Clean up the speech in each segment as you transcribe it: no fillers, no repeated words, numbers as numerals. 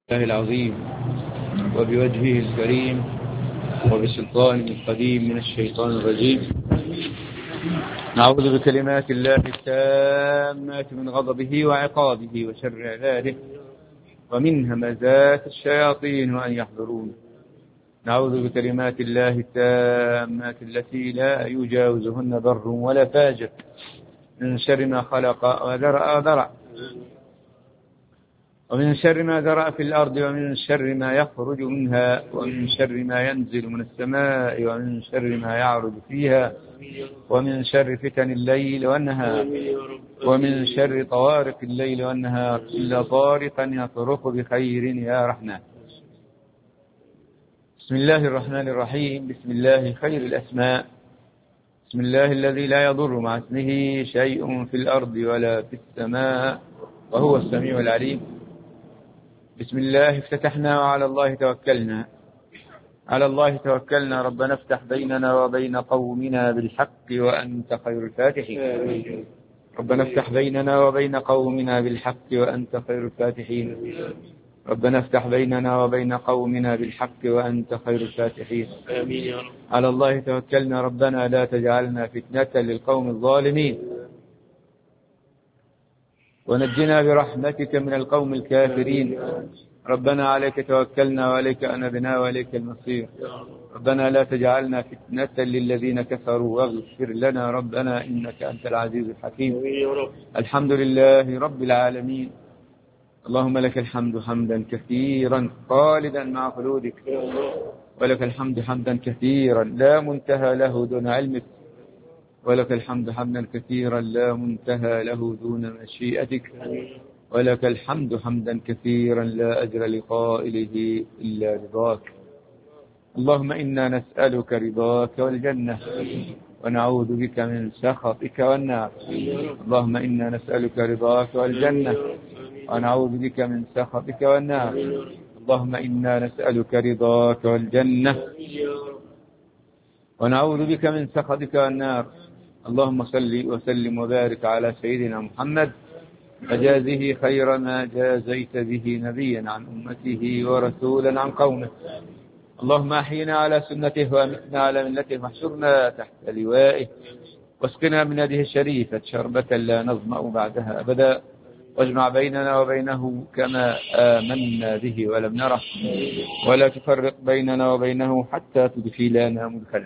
الله العظيم وبوجهه الكريم وبسلطانه القديم من الشيطان الرجيم. نعوذ بكلمات الله التامات من غضبه وعقابه وشر عباده ومن همزات الشياطين وأن يحضرون. نعوذ بكلمات الله التامات التي لا يجاوزهن بر ولا فاجر من شر ما خلق وذرأ ومن شر ما ذرأ في الأرض ومن شر ما يخرج منها ومن شر ما ينزل من السماء ومن شر ما يعرج فيها ومن شر فتن الليل والنهار ومن شر طوارق الليل والنهار إلا طارقا يطرق بخير يا رحمن. بسم الله الرحمن الرحيم. بسم الله خير الأسماء. بسم الله الذي لا يضر مع اسمه شيء في الأرض ولا في السماء وهو السميع العليم. بسم الله افتتحنا وعلى الله توكلنا. على الله توكلنا. ربنا افتح بيننا وبين قومنا بالحق وأنت خير الفاتحين. ربنا افتح بيننا وبين قومنا بالحق وأنت خير الفاتحين. ربنا افتح بيننا وبين قومنا بالحق وأنت خير الفاتحين. آمين يا رب. على الله توكلنا. ربنا لا تجعلنا فتنة للقوم الظالمين ونجنا برحمتك من القوم الكافرين. ربنا عليك توكلنا وعليك أنبنا وعليك المصير. ربنا لا تجعلنا فتنة للذين كفروا واغفر لنا ربنا إنك أنت العزيز الحكيم. الحمد لله رب العالمين. اللهم لك الحمد حمدا كثيرا خالدا مع خلودك، ولك الحمد حمدا كثيرا لا منتهى له دون علمك، ولك الحمد حمدا كثيرا لا منتهى له دون مشيئتك، ولك الحمد حمدا كثيرا لا أجر لقائله إلا رضاك. اللهم إنا نسألك رضاك والجنة ونعوذ بك من سخطك والنار. اللهم إنا نسألك رضاك والجنة ونعوذ بك من سخطك والنار. اللهم إنا نسألك رضاك والجنة ونعوذ بك من سخطك والنار. اللهم صل وسلم وبارك على سيدنا محمد فجازه خير ما جازيت به نبيا عن أمته ورسولا عن قومه. اللهم أحينا على سنته وأمتنا على ملته واحشرنا تحت لوائه واسقنا من يده الشريفة شربة لا نظمأ بعدها أبدا، واجمع بيننا وبينه كما آمنا به ولم نره، ولا تفرق بيننا وبينه حتى تدخلنا مدخلا.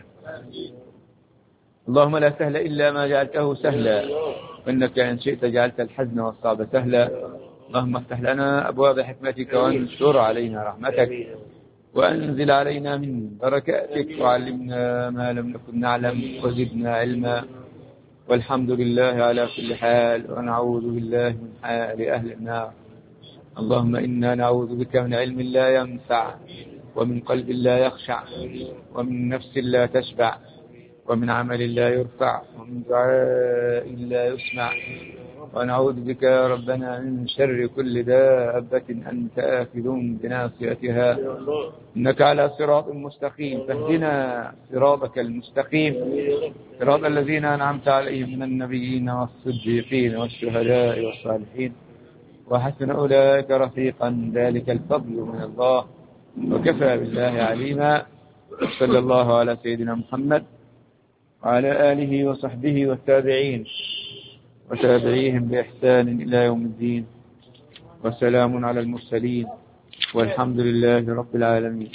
اللهم لا سهل إلا ما جعلته سهلا، وإنك إن شئت جعلت الحزن والصعب سهلا. اللهم افتح لنا أبواب حكمتك وانشر علينا رحمتك وأنزل علينا من بركاتك وعلمنا ما لم نكن نعلم وزدنا علما. والحمد لله على كل حال، ونعوذ بالله من حال أهل النار. اللهم إنا نعوذ بك من علم لا ينفع ومن قلب لا يخشع ومن نفس لا تشبع ومن عمل لا يرفع ومن دعاء لا يسمع. ونعوذ بك يا ربنا من شر كل دابة أنت آخذ بناصيتها، إنك على صراط مستقيم. فاهدنا صراطك المستقيم، صراط الذين أنعمت عليهم من النبيين والصديقين والشهداء والصالحين وحسن أولئك رفيقا. ذلك الفضل من الله وكفى بالله عليما. صلى الله على سيدنا محمد وعلى آله وصحبه والتابعين وتابعيهم بإحسان إلى يوم الدين، وسلام على المرسلين والحمد لله رب العالمين.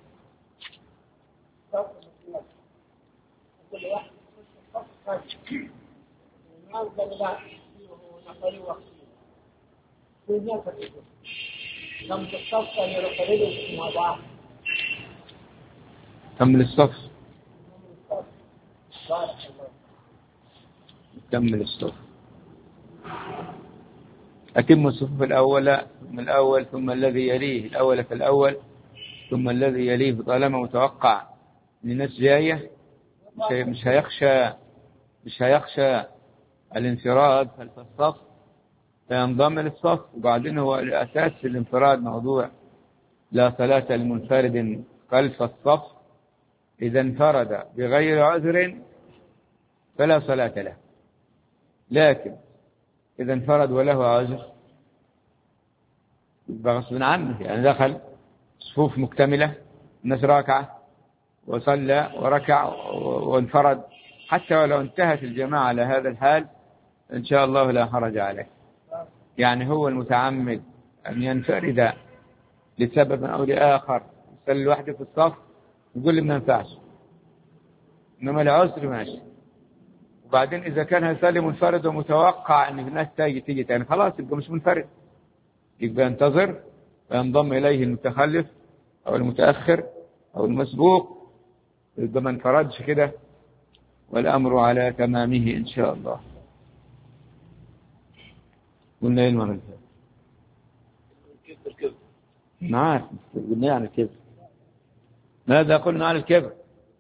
كمل الصف. كمل الصف. أتم الصفوف الأول ثم الأول ثم الذي يليه، الأول فالأول ثم الذي يليه. طالما متوقع من الناس جاية مش هيخشى الانفراد خلف الصف فينضم للصف. وبعدين هو الأساس في الانفراد موضوع لا صلاة لمنفرد خلف الصف. إذا انفرد بغير عذر فلا صلاة له، لكن إذا انفرد وله عذر يبقى غصب عنه، يعني دخل صفوف مكتملة، الناس راكعة وصلى وركع وانفرد، حتى ولو انتهت الجماعة على هذا الحال إن شاء الله لا حرج عليه. يعني هو المتعمد أن ينفرد لسبب أو لآخر، يصلي لوحده في الصف، يقول لي ما ينفعش، إنما العسر ماشي. وبعدين إذا كان هيصلي منفرد ومتوقع أن الناس تيجي تاني، خلاص يبقى مش منفرد، يبقى ينتظر وينضم إليه المتخلف أو المتأخر أو المسبوق، يبقى ما انفردش كده، والأمر على تمامه إن شاء الله. قلنا إيه المرة الكبر؟ نعم، قلنا عن الكبر. ماذا قلنا عن الكبر؟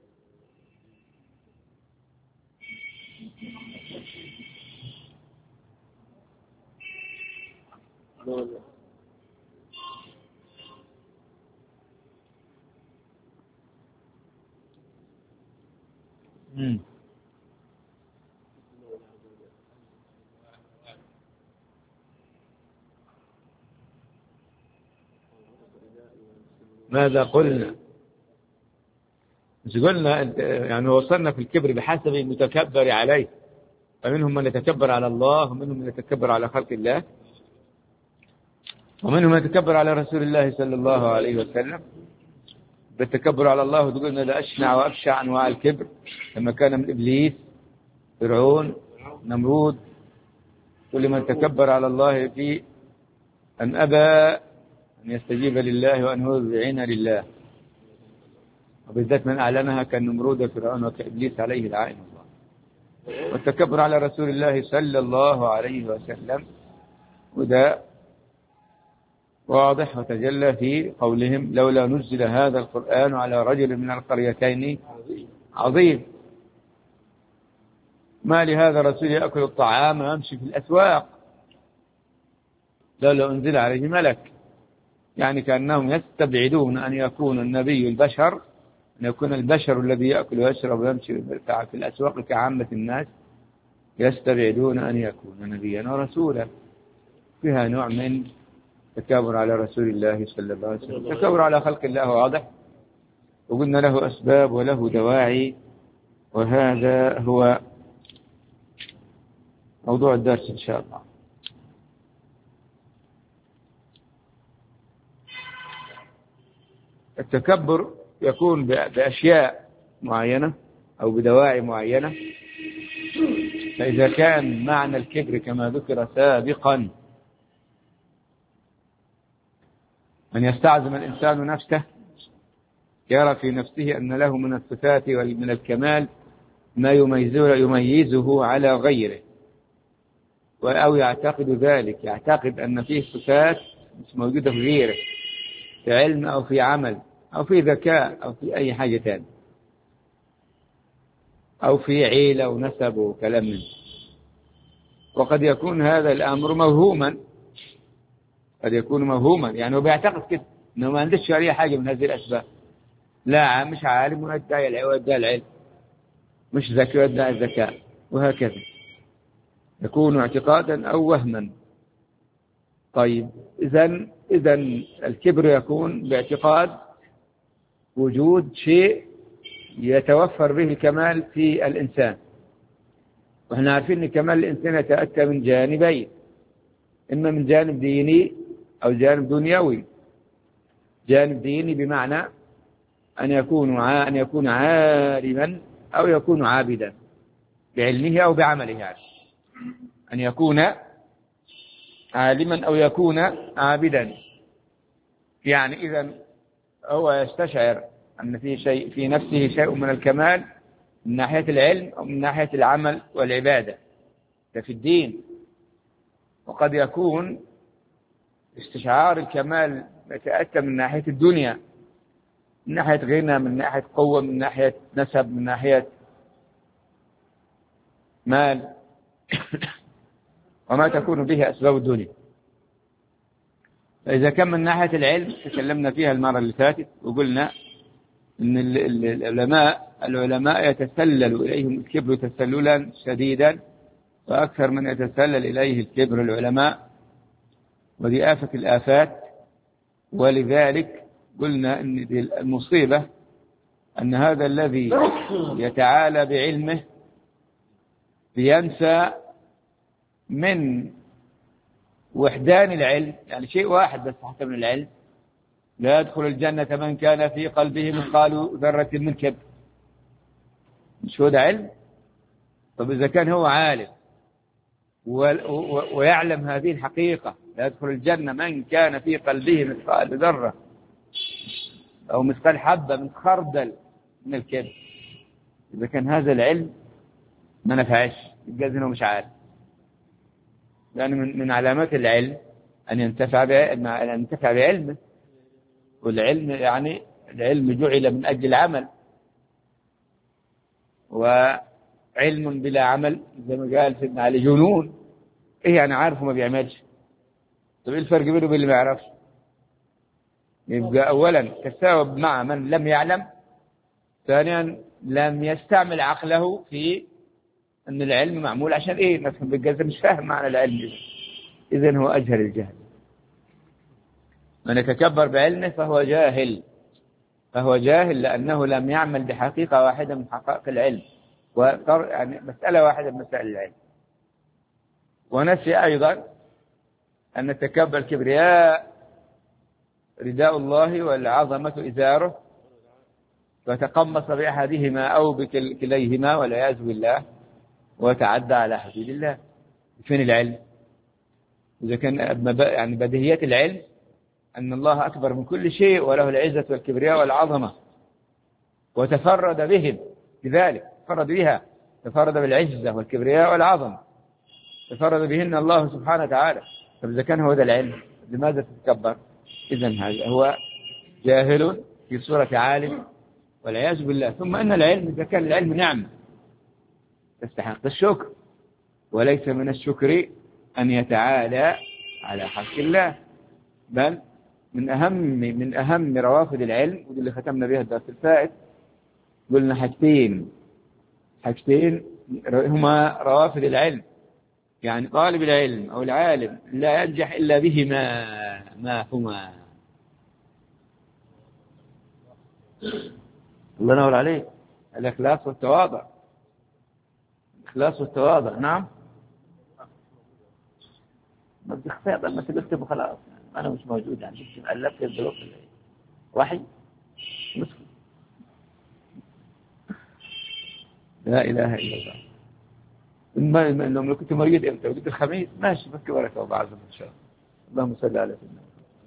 ماذا قلنا؟ مش قلنا يعني وصلنا في الكبر بحسب المتكبر عليه، فمنهم من يتكبر على الله، ومنهم من يتكبر على خلق الله، ومنهم من يتكبر على رسول الله صلى الله عليه وسلم. بالتكبر على الله تقول إن ده أشنع وأبشع أنواع الكبر، لما كان من إبليس، فرعون، نمرود. كل من تكبر على الله في أن أبى أن يستجيب لله وأن هو يذعن لله، وبالذات من أعلنها كالنمرود وفرعون وكإبليس عليه لعائن الله. والتكبر على رسول الله صلى الله عليه وسلم، وده واضح وتجلى في قولهم لولا نزل هذا القرآن على رجل من القريتين عظيم. ما لهذا الرسول يأكل الطعام ويمشي في الأسواق، لولا أنزل عليه ملك. يعني كأنهم يستبعدون أن يكون النبي البشر، أن يكون البشر الذي يأكل ويشرب ويمشي في الأسواق كعامة الناس، يستبعدون أن يكون نبيا ورسولا. فيها نوع من تكابر على رسول الله صلى الله عليه وسلم. تكابر على خلق الله واضح، وقلنا له أسباب وله دواعي، وهذا هو موضوع الدرس إن شاء الله. التكبر يكون بأشياء معينة أو بدواعي معينة. فإذا كان معنى الكبر كما ذكر سابقا أن يستعظم الإنسان نفسه، يرى في نفسه أن له من الصفات ومن الكمال ما يميزه على غيره، أو يعتقد ذلك، يعتقد أن فيه صفات مش موجودة في غيره، في علم أو في عمل أو في ذكاء أو في أي حاجة تانية، أو في عيلة ونسب وكلام منه. وقد يكون هذا الأمر موهوما، قد يكون موهوما، يعني هو بيعتقد كده إنه ما عندش أي حاجة من هذه الأسباب، لا مش عالم ويدعي العلم، مش ذكي ويدعي الذكاء، وهكذا يكون اعتقادا أو وهما. طيب إذا الكبر يكون باعتقاد وجود شيء يتوفر به الكمال في الإنسان، وإحنا عارفين أن كمال الإنسان يتأتى من جانبين، إما من جانب ديني أو جانب دنيوي. جانب ديني بمعنى أن يكون عالما أو يكون عابدا بعلمه أو بعمله، يعني أن يكون عالما أو يكون عابدا. يعني إذا هو يستشعر أن في شيء في نفسه شيء من الكمال من ناحية العلم أو من ناحية العمل والعبادة، ده في الدين. وقد يكون استشعار الكمال يتأتى من ناحية الدنيا، من ناحية غنى، من ناحية قوة، من ناحية نسب، من ناحية مال وما تكون به أسباب الدنيا. فإذا كان من ناحية العلم تكلمنا فيها المرة اللي فاتت، وقلنا أن العلماء يتسلل إليهم الكبر تسللا شديدا، وأكثر من يتسلل إليه الكبر العلماء، ودي آفة الآفات ولذلك قلنا أن المصيبة أن هذا الذي يتعالى بعلمه ينسى من وحدان العلم، يعني شيء واحد بس حتى من العلم: لا يدخل الجنة من كان في قلبه مثقال ذرة من كبر. مش هو ده علم؟ طب إذا كان هو عالم ويعلم هذه الحقيقة، لا يدخل الجنة من كان في قلبه مثقال ذرة أو مثقال حبة من خردل من الكبر، إذا كان هذا العلم ما نفعش يبقى إنه مش عالم. لأن من علامات العلم أن ينتفع بعلمه، والعلم يعني العلم جعل من أجل العمل، وعلم بلا عمل زي ما قال سيدنا علي جنون. إيه يعني عارف وما بيعملش؟ طب إيه الفرق بينه وبين اللي ما يعرفش؟ يبقى أولا تساوب مع من لم يعلم، ثانيا لم يستعمل عقله في أن العلم معمول عشان إيه نفهم، بقى مش فاهم معنى العلم. إذن هو أجهل الجهل. من يتكبر بعلمه فهو جاهل لأنه لم يعمل بحقيقة واحدة من حقائق العلم، يعني مسألة واحدة من مسائل العلم. ونسي أيضا أن التكبر الكبرياء رداء الله والعظمة إزاره، وتقمص بأحدهما أو بكليهما والعياذ بالله وتعدى على حدود الله. فين العلم؟ إذا كان يعني بديهيات العلم أن الله أكبر من كل شيء وله العزة والكبرياء والعظمة، وتفرد بهم بذلك، تفرد بالعزة والكبرياء والعظمة، تفرد بهن الله سبحانه وتعالى. طب إذا كان هو ذا العلم لماذا تتكبر؟ إذن هذا هو جاهل في صورة عالم والعياذ بالله. ثم أن العلم إذا كان العلم نعمة تستحق الشكر، وليس من الشكر أن يتعالى على حق الله، بل من أهم روافد العلم، ودي اللي ختمنا بها الدرس الفائت. قلنا حاجتين هما روافد العلم، يعني طالب العلم أو العالم لا ينجح إلا بهما. ما هما؟ الله ينور عليك، الإخلاص والتواضع. الإخلاص والتواضع، نعم. ما بدي اخفاء لما تكتب خلاص، أنا مش موجود، يعني بكتب ألفت الظروف وحي مسلم. لا إله إلا الله. لو كنت مريض إمتى؟ قلت الخميس، ماشي، بك بركة وبعض إن شاء الله. اللهم صل على سيدنا.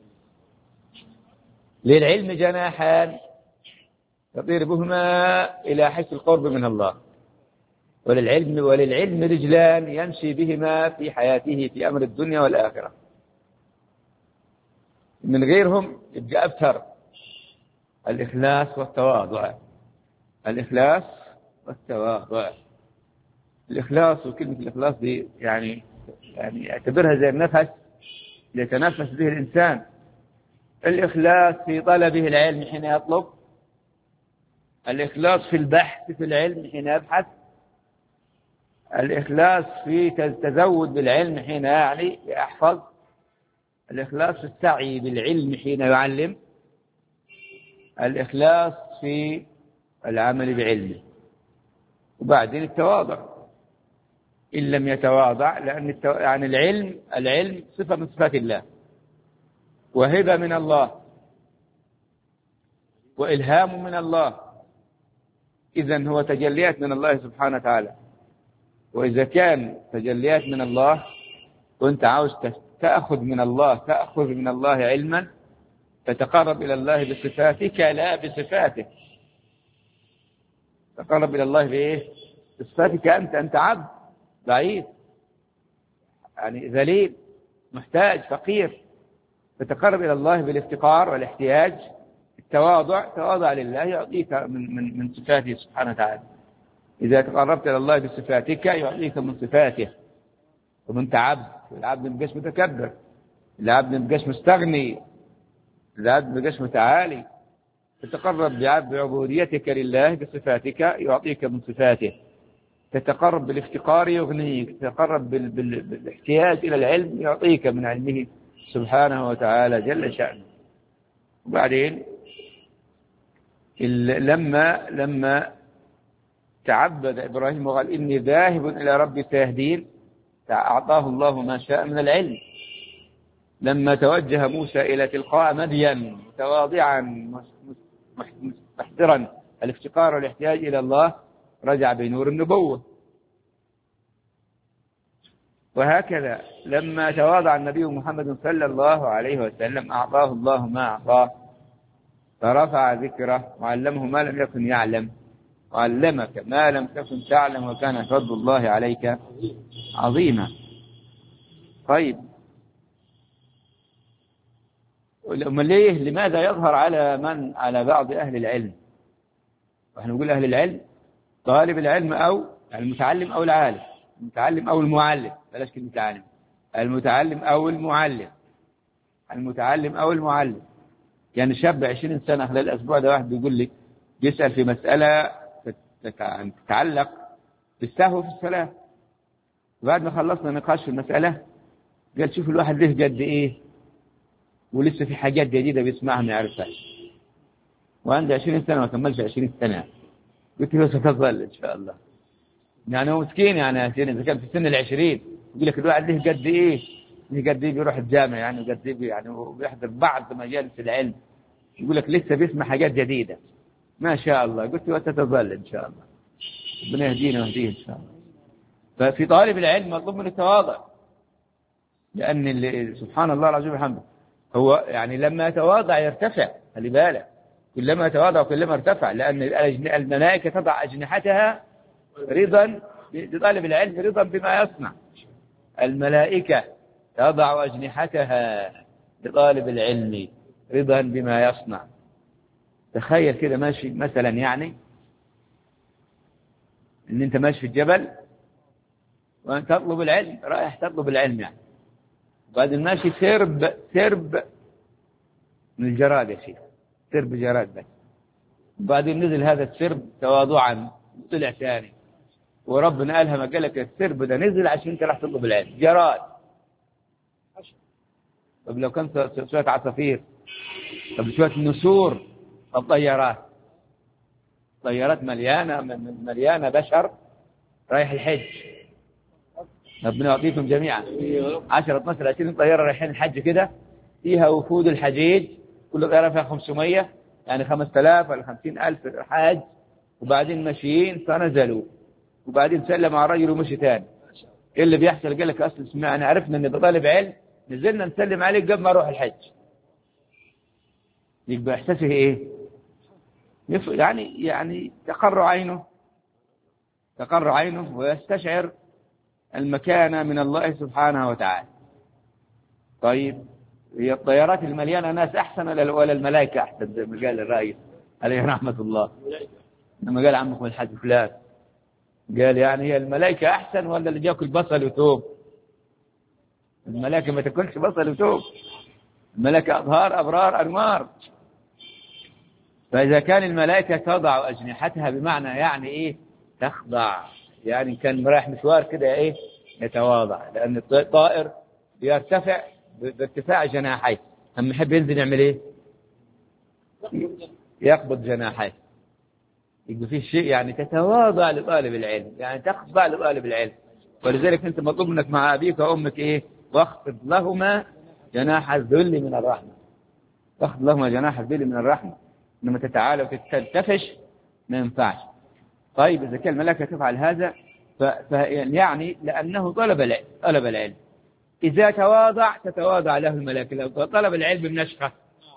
للعلم جناحان يطير بهما إلى حيث القرب من الله، وللعلم رجلان يمشي بهما في حياته في أمر الدنيا والآخرة. من غيرهم يبقى أبتر. الإخلاص والتواضع. الإخلاص والتواضع. الإخلاص، وكلمة الإخلاص دي يعني اعتبرها زي النفس يتنفس به الإنسان. الإخلاص في طلبه العلم حين يطلب، الإخلاص في البحث في العلم حين يبحث، الإخلاص في تزود بالعلم حين يحفظ، الإخلاص في السعي بالعلم حين يعلم، الإخلاص في العمل بعلمه. وبعدين التواضع إن لم يتواضع، لأن يعني العلم صفة من صفات الله، وهبة من الله، وإلهام من الله. إذن هو تجليات من الله سبحانه وتعالى. وإذا كان تجليات من الله وأنت عاوز تأخذ من الله علما، تتقرب إلى الله بصفاتك لا بصفاته. تقرب إلى الله بإيه؟ بصفاتك أنت عبد ضعيف، يعني ذليل محتاج فقير. تتقرب إلى الله بالافتقار والاحتياج. التواضع، تواضع لله يعطيك من صفاته سبحانه وتعالى. إذا تقربت إلى الله بصفاتك يعطيك من صفاته. ومن عبد، العبد ما يبقاش متكبر، العبد ما يبقاش مستغني، العبد ما يبقاش متعالي. تتقرب بعبوديتك لله بصفاتك يعطيك من صفاته. تتقرب بالافتقار يغنيك، تتقرب بالاحتياج إلى العلم يعطيك من علمه سبحانه وتعالى جل شأنه. وبعدين لما تعبد إبراهيم وقال إني ذاهب إلى ربي سيهدين، أعطاه الله ما شاء من العلم. لما توجه موسى إلى تلقاء مدين متواضعا محضرا الافتقار والاحتياج إلى الله، رجع بنور النبوة. وهكذا لما تواضع النبي محمد صلى الله عليه وسلم أعطاه الله ما أعطاه، فرفع ذكره وعلمه ما لم يكن يعلم، وعلمك ما لم تكن تعلم وكان فضل الله عليك عظيما. طيب، لماذا يظهر على بعض أهل العلم؟ ونحن نقول أهل العلم طالب العلم أو المتعلم أو العالم، المتعلم أو المعلم، بلاش كلمة عالم، المتعلم أو المعلم، المتعلم أو المعلم. يعني شاب 20 سنة خلال الأسبوع ده واحد بيقول لي، بيسأل في مسألة تتعلق بالسهو في الصلاة، بعد ما خلصنا نقاش في المسألة قال شوف الواحد له قد إيه ولسه في حاجات جديدة بيسمعها ما يعرفهاش، وعنده 20 سنة ما كملش 20 سنة. قلت له ستظل إن شاء الله. يعني هو مسكين، يعني إذا كان في سن 20 يقول لك الواحد له قد إيه، له قد إيه بيروح الجامع يعني، وقد إيه يعني وبيحضر بعض مجالس العلم، يقول لك لسه بيسمع حاجات جديدة ما شاء الله. قلت له ستظل إن شاء الله، ربنا يهدينا ويهديه إن شاء الله. ففي طالب العلم مطلوب من التواضع، لأن سبحان الله العظيم وبحمده هو يعني لما يتواضع يرتفع. خلي بالك، كلما تواضع كلما ارتفع، لأن الملائكة تضع أجنحتها رضا لطالب العلم، رضا بما يصنع. الملائكة تضع أجنحتها لطالب العلم رضا بما يصنع. تخيل كده ماشي مثلا، يعني ان انت ماشي في الجبل وانت تطلب العلم، رايح تطلب العلم يعني، وبعدين ماشي سرب من الجراد يا شيخ، سرب جراد بس، وبعدين نزل هذا السرب تواضعا طلع ثاني، وربنا ألهمك قال لك السرب ده نزل عشان انت راح تطلب العلم، جراد. طب لو كان شوية عصافير، طب شوية نسور، طب طيارات مليانة بشر رايح الحج، ربنا يعطيكم جميعا 10 12 20 طيارة رايحين الحج كده، فيها وفود الحجيج، كل طيارة فيها 500، يعني 5000 ولا 50,000 حاج، وبعدين ماشيين فنزلوا، وبعدين سلم على الرجل ومشي تاني. ايه اللي بيحصل؟ قال لك اصل سمعنا عرفنا ان طالب علم، نزلنا نسلم عليه قبل ما اروح الحج. يبقى احساسه ايه؟ يعني تقر عينه ويستشعر المكانة من الله سبحانه وتعالى. طيب، هي الطيارات المليانة ناس أحسن ولا الملائكة أحسن زي ما قال الرئيس عليه رحمة الله؟ لما قال عمكم الحاج فلان، قال يعني هي الملائكة أحسن ولا اللي بياكل بصل وثوم؟ الملائكة ما تاكلش بصل وثوم، الملائكة أطهار أبرار أنوار. فإذا كان الملائكة تضع أجنحتها بمعنى يعني إيه؟ تخضع، يعني كان رايح مشوار كده إيه؟ يتواضع، لأن الطائر يرتفع بارتفاع جناحيه، أما يحب ينزل يعمل إيه؟ يقبض جناحيه. يبقى فيه شيء يعني تتواضع لطالب العلم، يعني تخضع لطالب العلم. ولذلك أنت مطلوب منك مع أبيك وأمك إيه؟ واخفض لهما جناح الذل من الرحمة، واخفض لهما جناح الذل من الرحمة. لما تتعالى وتتفتش ما ينفعش. طيب، إذا كان الملائكة تفعل هذا يعني لأنه طلب العلم. إذا تواضع تتواضع له الملائكة. لو طلب العلم بنشخة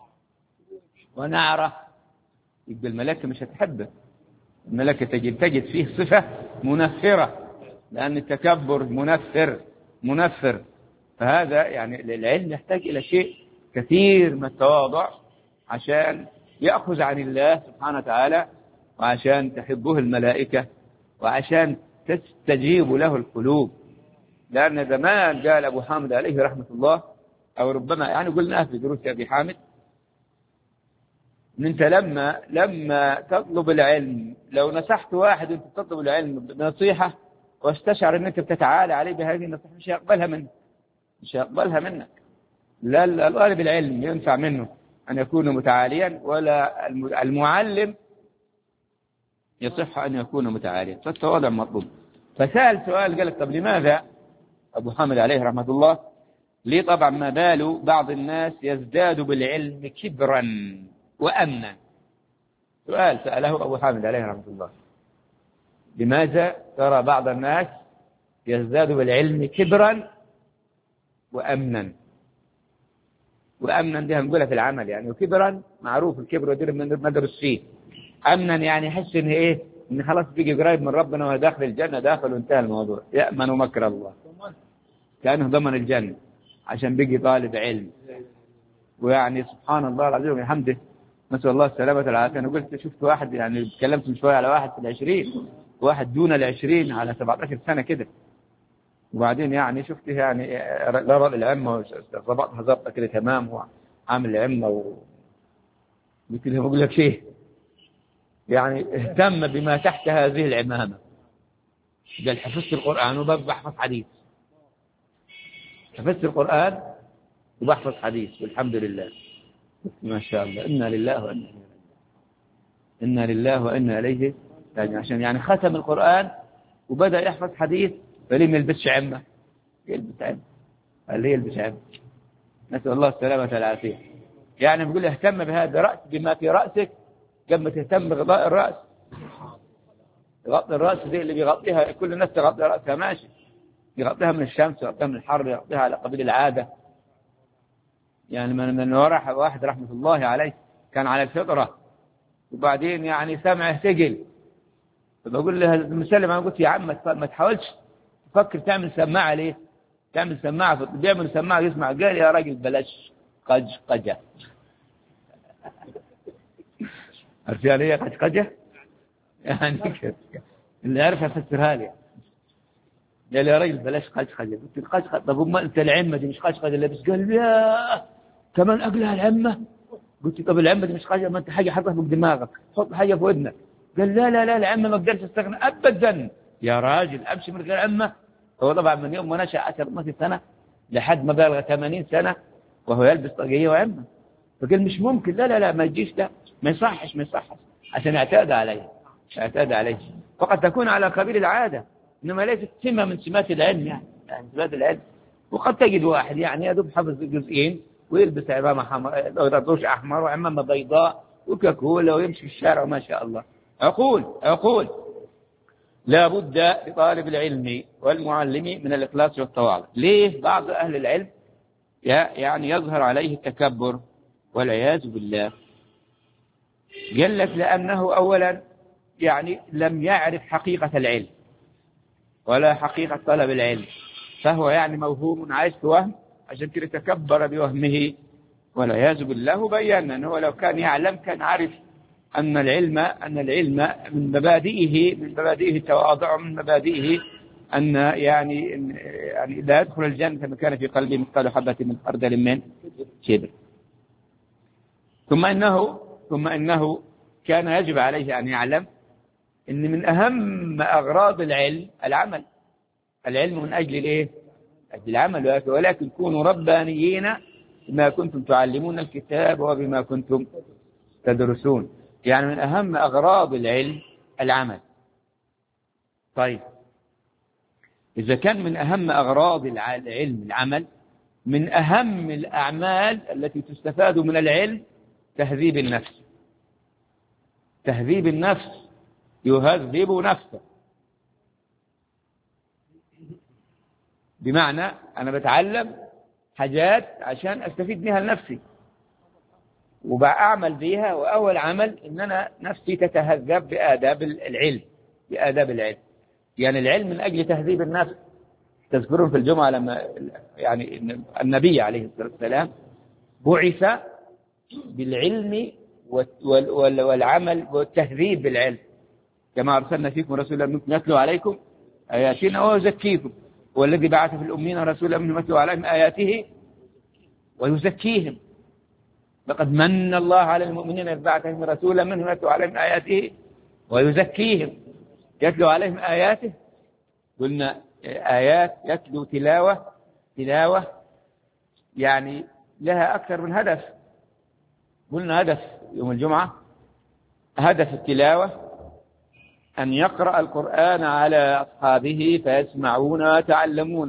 ونعرة يبقى الملائكة مش هتحبه. الملائكة تجد فيه صفة منفرة، لأن التكبر منفر. فهذا يعني العلم يحتاج إلى شيء كثير من التواضع عشان يأخذ عن الله سبحانه وتعالى، وعشان تحبه الملائكة، وعشان تستجيب له القلوب. لأن زمان قال أبو حامد عليه رحمة الله، أو ربما يعني قلناه في دروس أبي حامد، أن أنت لما تطلب العلم، لو نصحت واحد أنت تطلب العلم بنصيحة واستشعر أن أنت بتتعالى عليه بهذه النصيحة، مش هيقبلها منك. لا طالب العلم ينفع منه أن يكون متعاليا، ولا المعلم يصح أن يكون متعاليا، فالتواضع مطلوب. فسأل سؤال قال: طب لماذا أبو حامد عليه رحمة الله ليه طبعا ما بال بعض الناس يزداد بالعلم كبرا وأمنا؟ سؤال سأله أبو حامد عليه رحمة الله: لماذا ترى بعض الناس يزداد بالعلم كبرا وأمنا؟ وأمنا دي هنقولها في العمل يعني، وكبرا معروف الكبر ودير من مدرس فيه. أمنا يعني يحس إن إيه، إن خلاص بيجي قريب من ربنا وداخل الجنة، داخل وانتهى الموضوع، يأمن مكر الله، كأنه ضمن الجنة عشان بيجي طالب علم. ويعني سبحان الله العظيم وبحمده، نسأل الله السلامة والعافية. أنا قلت شفت واحد يعني تكلمت من شوية على واحد في 20 واحد دون 20 على 17 سنة كده، وبعدين يعني شفت يعني لرى العمة ضبطها ضبطة كده تمام، وعامل العمة قلت له أقول لك شيء يعني اهتم بما تحت هذه العمامة. قال: حفظت القرآن وبحفظ حديث، حفظت القرآن وبحفظ حديث والحمد لله. ما شاء الله، إنا لله وإنا إليه، إنا لله وإنا إليه يعني، عشان يعني ختم القرآن وبدأ يحفظ حديث، فليه ما يلبسش عمة؟ يلبس عمة، قال لي يلبس عمة، نسأل الله السلامة والعافية. يعني بيقول اهتم بهذا رأس بما في رأسك قبل ما تهتم بغطاء الرأس. غطاء الرأس دي اللي بيغطيها كل الناس تغطي رأسها ماشي، يغطيها من الشمس، يغطيها من الحر، يغطيها على قبيل العادة. يعني من وراح واحد رحمة الله عليه كان على الفطرة، وبعدين يعني سمعه ثقل، فبقول له المسلم، أنا قلت: يا عم ما تحاولش تفكر تعمل سماعة ليه؟ تعمل سماعة، بيعمل سماعة يسمع. قال: يا راجل بلاش قجة. عرفت يعني ايه قجة؟ يعني اللي عرف افسرها لي. قال: يا راجل بلاش قجة. قلت: القجة؟ طب ما انت العمة دي مش قجة اللي بس. قال: يا كمان اقلها العمة. قلت: طب العمة دي مش قجة؟ ما انت حاجة حطها في دماغك، حط حاجة في ودنك. قال: لا لا لا، العمة ما اقدرش استغنى ابدا. يا راجل امشي من غير عمة؟ هو طبعا من يوم ما نشأ 10 سنة لحد ما بلغ 80 سنة وهو يلبس طاقية وعمة. فقال: مش ممكن، لا لا لا، ما يجيش، ده ما يصحش، ما يصحش، عشان اعتاد عليه، اعتاد عليه. فقد تكون على قبيل العادة، إنما ليست سمة من سمات العلم يعني سمات العلم. وقد تجد واحد يعني يدب حفظ جزئين ويلبس عمامة رطوش أحمر وعمامة بيضاء وكاكولا ويمشي في الشارع وما شاء الله. أقول لا بد لطالب العلم والمعلم من الإخلاص والتواضع. ليه بعض أهل العلم يعني يظهر عليه التكبر والعياذ بالله؟ قال لك: لأنه أولا يعني لم يعرف حقيقة العلم ولا حقيقة طلب العلم، فهو يعني موهوم عايش في وهم، عشان كده تكبر بوهمه والعياذ بالله. بينا أنه لو كان يعلم كان عارف أن العلم من مبادئه التواضع، من مبادئه أن يعني لا يدخل الجنة من كان في قلبه مثقال حبة من خردل من كبر. ثم إنه كان يجب عليه أن يعلم أن من أهم أغراض العلم العلم من أجل الإيه؟ أجل العمل. ولكن كونوا ربانيين بما كنتم تعلمون الكتاب وبما كنتم تدرسون. يعني من أهم أغراض العلم العمل. طيب إذا كان من أهم أغراض العلم العمل، من أهم الأعمال التي تستفاد من العلم تهذيب النفس. تهذيب النفس، يهذب نفسه، بمعنى أنا بتعلم حاجات عشان أستفيد بها لنفسي وبأعمل بها، وأول عمل إن أنا نفسي تتهذب بآداب العلم. يعني العلم من أجل تهذيب النفس. تذكرون في الجمعة لما يعني النبي عليه الصلاة والسلام بعث بالعلم والعمل والتهذيب بالعلم، كما أرسلنا فيكم رسولا منكم يتلو عليكم آياتنا ويزكيكم، والذي بعث في الأمين رسولا منهم يتلو عليهم آياته ويزكيهم. لقد من الله على المؤمنين إذ بعث فيهم رسولا منهم يتلو عليهم آياته ويزكيهم. يتلو عليهم آياته، قلنا آيات يتلو تلاوة يعني لها أكثر من هدف. قلنا هدف يوم الجمعة، هدف التلاوة أن يقرأ القرآن على أصحابه فيسمعون ويتعلمون،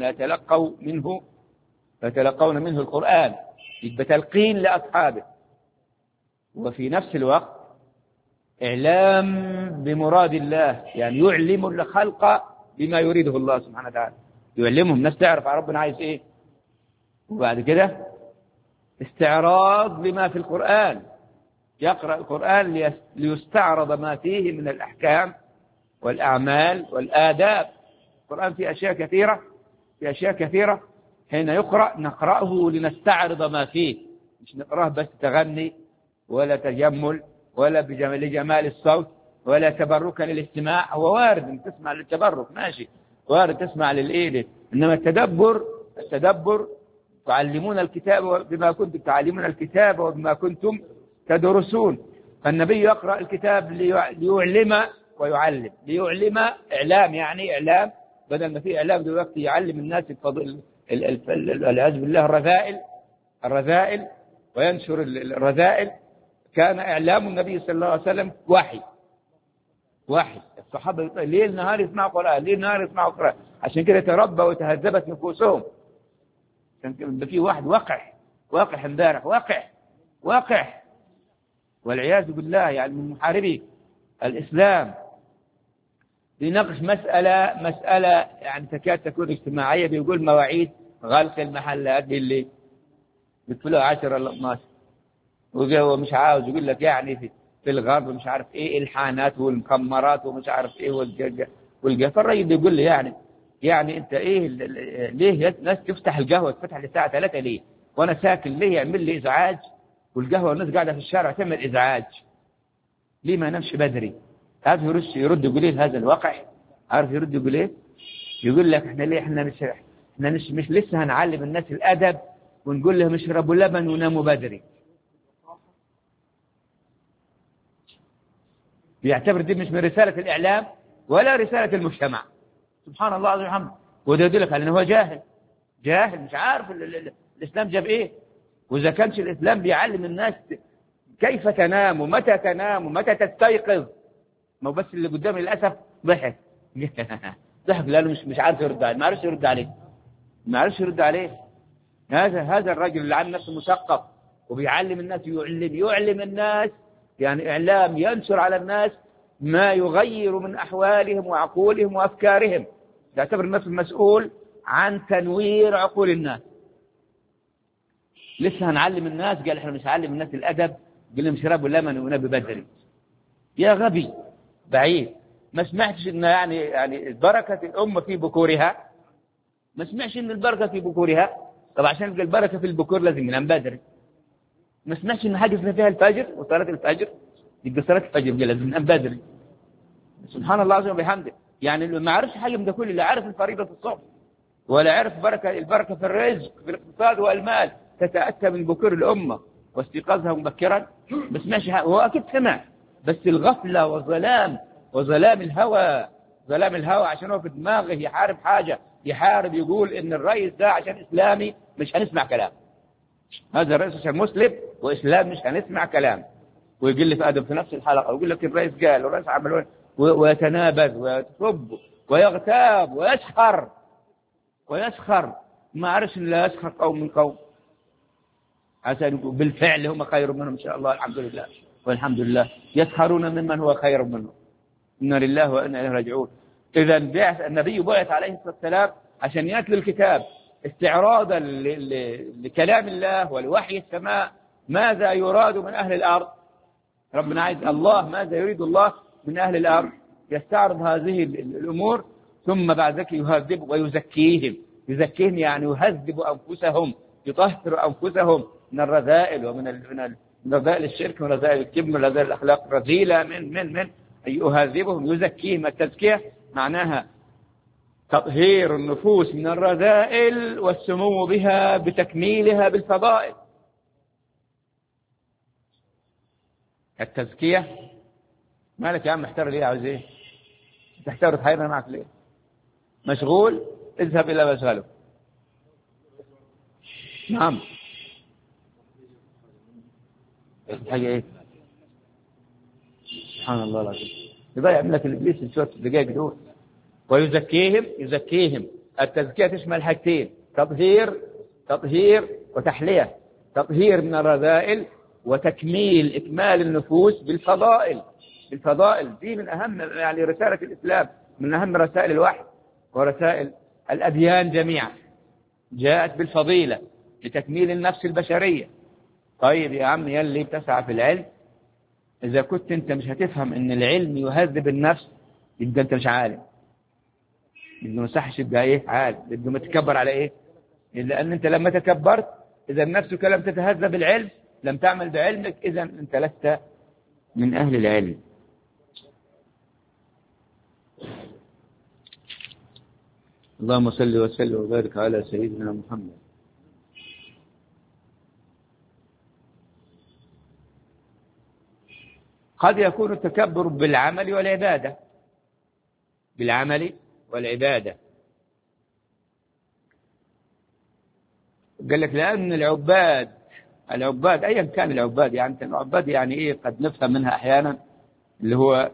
يتلقون منه القرآن، يبقى تلقين لأصحابه، وفي نفس الوقت إعلام بمراد الله، يعني يعلم الخلق بما يريده الله سبحانه وتعالى، يعلمهم الناس تعرف ربنا عايز إيه. وبعد كده استعراض بما في القرآن، يقرأ القرآن ليستعرض ما فيه من الأحكام والأعمال والآداب. القرآن فيه أشياء كثيرة، حين يقرأ نقرأه لنستعرض ما فيه، مش نقرأه بس تغني ولا تجمل ولا لجمال الصوت ولا تبركا للاستماع. هو وارد أن تسمع للتبرك، ماشي، وارد تسمع للإيدة، إنما التدبر تعلمون الكتاب وبما كنتم تدرسون. فالنبي يقرأ الكتاب ليعلم ويعلم. ليعلم إعلام، يعني إعلام، بدل ما في إعلام دلوقتي يعلم الناس العياذ بالله الرذائل وينشر الرذائل. كان إعلام النبي صلى الله عليه وسلم وحي. الصحابة ليل نهار يسمعوا قرآن، عشان كده تربى وتهذبت نفوسهم. كان في واحد وقح امبارح، وقح والعياذ بالله، يعني من محاربي الإسلام، لنقش مسألة يعني تكاد تكون اجتماعية. بيقول مواعيد غلق المحلات اللي بتفلوا 10 ولا 12، ومش عاوز يقول لك يعني في الغرب مش عارف ايه الحانات والمخمرات ومش عارف ايه فالراجل بيقول لي يعني انت ايه ليه الناس تفتح القهوة تفتح للساعة 3 ليه وانا ساكن؟ ليه يعمل لي ازعاج؟ والقهوة والناس قاعدة في الشارع تعمل ازعاج، ليه ما نمشي بدري؟ عارف يرد يقول ايه هذا الواقع؟ عارف يرد يقول ايه؟ يقول لك احنا مش لسه هنعلم الناس الادب ونقول لهم اشربوا لبن وناموا بدري. بيعتبر دي مش من رسالة الإعلام ولا رسالة المجتمع. سبحان الله عز وجل. وده يدلك على أنه هو جاهل مش عارف الإسلام جاب إيه. وإذا كانش الإسلام بيعلم الناس كيف تنام ومتى تستيقظ، ما بس اللي قدامي للأسف ضحك لأنه مش عارف يرد عليه، ما عارف يرد عليه. هذا الرجل اللي عن نفسه مثقف وبيعلم الناس، يعلم الناس، يعني إعلام ينشر على الناس ما يغير من أحوالهم وعقولهم وأفكارهم. يعتبر الناس المسؤول عن تنوير عقول الناس. لسه هنعلم الناس، قال احنا مش هنعلم الناس الأدب، قلنا مش شراب اللمن ونبي بدري. يا غبي بعيد، ما سمعتش ان يعني بركة الأمة في بكورها؟ ما سمعش ان البركة في بكورها؟ طب عشان البركة في البكور لازم ننام بدري. ما سمعتش ان حاجة فيها الفجر وصلاة الفجر، يبقى صلاة الفجر لازم ننام بدري. سبحان الله عز وجل بحمده. يعني ما عرفش حاجة من ده كله، لا عرف الفريضة في الصوم ولا عرف البركة في الرزق في الاقتصاد والمال تتأتى من بكور الأمة واستيقاظها مبكرا. ما سمعش هو أكيد سمع، بس الغفلة وظلام الهوى عشان هو في دماغه يحارب حاجة، يحارب يقول إن الرئيس ده عشان إسلامي مش هنسمع كلام، هذا الرئيس عشان مسلم وإسلام مش هنسمع كلام. ويقول لي في أدب في نفس الحلقة ويقول لك الرئيس قال والرئيس عمل، ويتنابذ ويتصب ويغتاب ويسخر. ما عرفش إن لا يسخر قوم من قوم، عشان بالفعل هم خير منهم إن شاء الله. الحمد لله والحمد لله. يسخرون ممن هو خير منهم. إنا لله وإنا إليه راجعون. إذا النبي بعث عليه الصلاة والسلام عشان يتلو الكتاب استعراضا لكلام الله ولوحي السماء. ماذا يراد من أهل الأرض؟ ربنا عايز الله، ماذا يريد الله من أهل الأرض؟ يستعرض هذه الأمور، ثم بعد ذلك يهذب ويزكيهم يعني يهذب أنفسهم، يطهر أنفسهم من الرذائل ومن رذائل الشرك ورذائل الكبر ورذائل الأخلاق الرذيلة من يهذبهم يزكيهم. التزكية معناها تطهير النفوس من الرذائل والسمو بها بتكميلها بالفضائل. التزكية مالك يا عم محتار ليه؟ عاوز ايه؟ تحتار تحيرنا معك ليه؟ مشغول؟ اذهب إلى مشغله. نعم حاجة إيه؟ سبحان الله العظيم، يضيع منك الإبليس شوية دقائق دول. يزكيهم. التزكية تشمل حاجتين: تطهير وتحلية. تطهير من الرذائل، إكمال النفوس بالفضائل. دي من أهم يعني رسالة الإسلام، من أهم رسائل الوحي ورسائل الأديان جميعا، جاءت بالفضيلة لتكميل النفس البشرية. طيب يا عم يلي بتسعى في العلم، إذا كنت أنت مش هتفهم أن العلم يهذب النفس، يبقى أنت مش عالم، يبقى ما صحش يبقى إيه عالم، يبقى متكبر على إيه؟ لأن أنت لما تكبرت، إذا نفسك لم تتهذب بالعلم، لم تعمل بعلمك، إذا أنت لست من أهل العلم. اللهم صل وسلم وبارك على سيدنا محمد. قد يكون التكبر بالعمل والعبادة. قال لك لأن العباد أيا كان العباد، يعني العباد يعني إيه، قد نفهم منها أحيانا اللي هو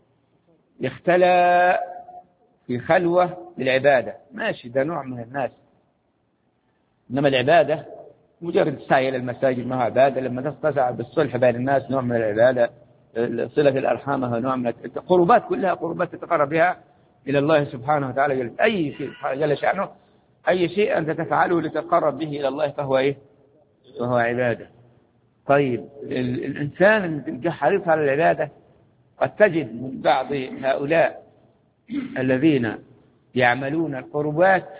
يختلى في خلوة للعبادة، ماشي، ده نوع من الناس. إنما العبادة مجرد السعي إلى المساجد ما هو عبادة، لما تسعى بالصلح بين الناس نوع من العبادة، صلة الأرحام نوع من القربات، كلها قربات تتقرب بها إلى الله سبحانه وتعالى. أي شيء جل شأنه، أي شيء أنت تفعله لتقرب به إلى الله فهو إيه؟ وهو عبادة. طيب الإنسان اللي حريص على العبادة، قد تجد من بعض هؤلاء الذين يعملون القربات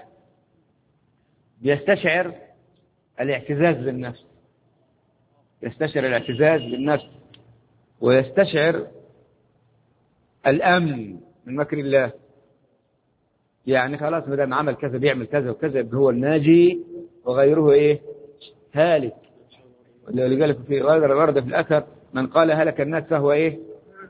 يستشعر الاعتزاز بالنفس، ويستشعر الأمن من مكر الله. يعني خلاص ما دام عمل كذا بيعمل كذا وكذا، يبقى هو الناجي وغيره إيه؟ هالك. اللي قال في ورد في الأثر: من قال هلك الناس فهو إيه؟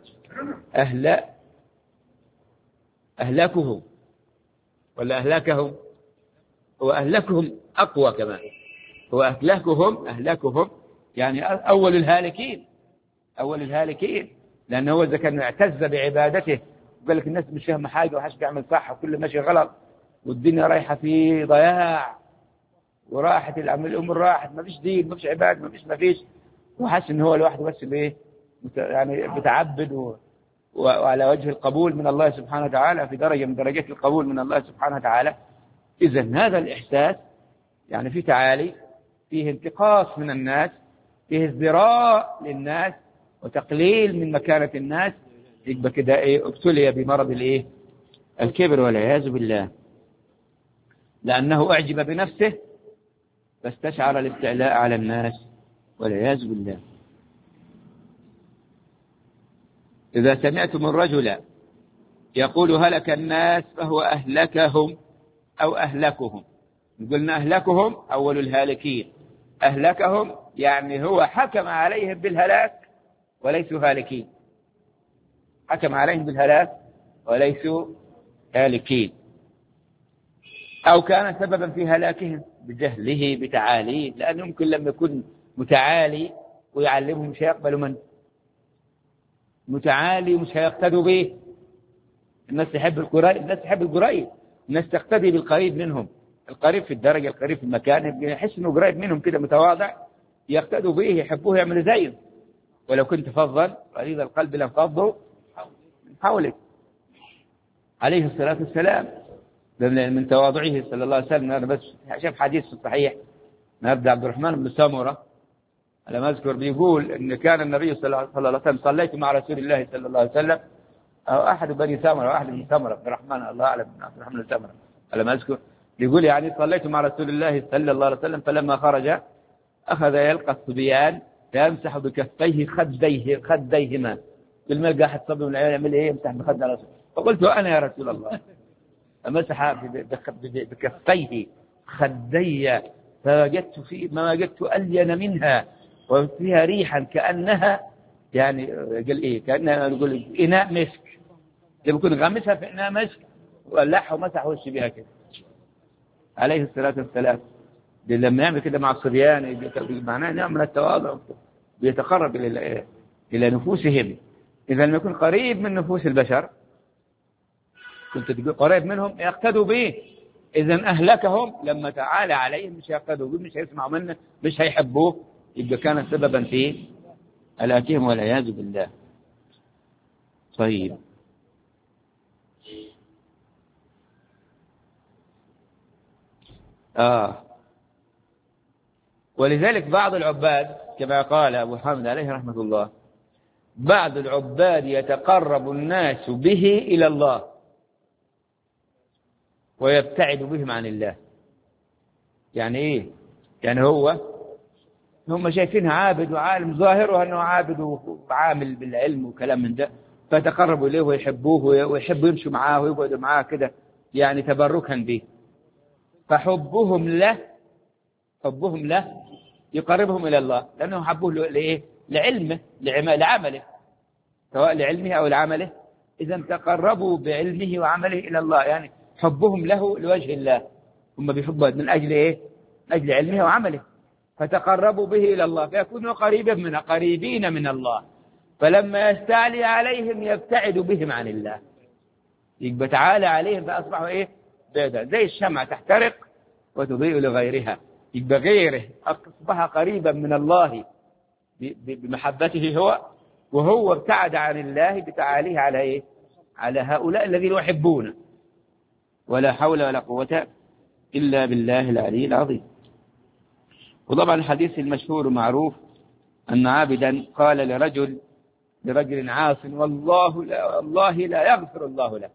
أهلكهم ولا أهلكهم؟ هو أهلكهم أقوى كمان، هو أهلكهم يعني أول الهالكين، لأنه هو إذا كان اعتز بعبادته وقال لك الناس مش فاهمة حاجة وحش بيعمل صح وكل ماشي غلط والدنيا رايحة في ضياع وراحت الأمور راحت، ما فيش دين، ما فيش عباد، ما فيش، وحس إن هو لوحده بس بإيه، يعني بتعبد وعلى وجه القبول من الله سبحانه وتعالى، في درجة من درجات القبول من الله سبحانه وتعالى. إذن هذا الإحساس يعني فيه تعالي، فيه انتقاص من الناس، فيه ازدراء للناس وتقليل من مكانة الناس، يبقى كده إيه؟ ابتلي بمرض الإيه؟ الكبر والعياذ بالله، لأنه أعجب بنفسه فاستشعر الاستعلاء على الناس والعياذ بالله. إذا سمعتم الرجل يقول هلك الناس فهو أهلكهم أو أهلكهم، قلنا أهلكهم أول الهالكين، أهلكهم يعني هو حكم عليهم بالهلاك وليسوا هالكين، حكم عليهم بالهلاك وليسوا هالكين، أو كان سببا في هلاكهم بجهله بتعاليه، لأنه يمكن لما يكون متعالي ويعلمهم مش هيقبلوا منه، متعالي مش هيقتدوا به. الناس تحب القريب، الناس تقتدي بالقريب منهم، القريب في الدرجة، القريب في المكان، يحس انه قريب منهم كده متواضع، يقتدوا به، يحبوه، يعملوا زيه. ولو كنت فظا غليظ القلب لانفضوا من حولك. عليه الصلاة والسلام من تواضعه صلى الله عليه وسلم. أنا بس شاف حديث في الصحيح نبدأ عبد الرحمن بن سمرة على ما أذكر، بيقول إن كان النبي صلى الله عليه وسلم صليت مع رسول الله صلى الله عليه وسلم، أو أحد بني سمرة، واحد من سمرة بن الرحمن، الله أعلم، عبد الرحمن بن سمرة على ما أذكر، بيقول يعني صليت مع رسول الله صلى الله عليه وسلم، فلما خرج أخذ يلقى الصبيان فيمسح بكفيه خديهما، كل ما لقى أحد صبي من العيال يعمل إيه؟ يمسح بخد على رسول. فقلت أنا يا رسول الله، فمسح بكفيه خدي، فوجدت ما وجدت ألين منها وفيها ريحا كأنها، يعني قال إيه، كأنها نقول إناء مسك، لما يكون غمسها في إناء مسك ولحه ومسح وشه بها كده عليه الصلاة والسلام. لما يعمل كده مع الصبيان معناه نوع من التواضع بيتقرب إلى نفوسهم. إذا لما يكون قريب من نفوس البشر كنت تقول قريب منهم يقتدوا به. إذا أهلكهم لما تعالى عليهم مش يقتدوا به، مش هيسمعوا منه، مش هيحبوه، يبقى كان سببا في هلاكهم والعياذ بالله. طيب ولذلك بعض العباد كما قال أبو حامد عليه رحمة الله، بعض العباد يتقرب الناس به إلى الله ويبتعد بهم عن الله. يعني إيه؟ يعني هم شايفينه عابد وعالم، ظاهره أنه عابد وعامل بالعلم وكلام من ده، فتقربوا إليه ويحبوه ويحبوا يمشوا معاه ويقعدوا معاه كده، يعني تبركا به. فحبهم له يقربهم إلى الله، لأنهم حبوه لإيه؟ لعلمه، لعمله، سواء لعلمه أو لعمله. إذا تقربوا بعلمه وعمله إلى الله، يعني حبهم له لوجه الله، هم بيحبوا من أجل إيه؟ من أجل علمه وعمله، فتقربوا به إلى الله فيكونوا قريبين من الله. فلما يستعلي عليهم يبتعد بهم عن الله، يبقى تعالى عليهم فأصبحوا إيه؟ بعدا، زي الشمعة تحترق وتضيء لغيرها، يبقى غيره أصبح قريبا من الله بمحبته هو، وهو ابتعد عن الله بتعاليه على إيه؟ على هؤلاء الذين يحبونه. ولا حول ولا قوة إلا بالله العلي العظيم. وطبعا الحديث المشهور معروف أن عابدا قال لرجل عاص والله لا يغفر الله لك.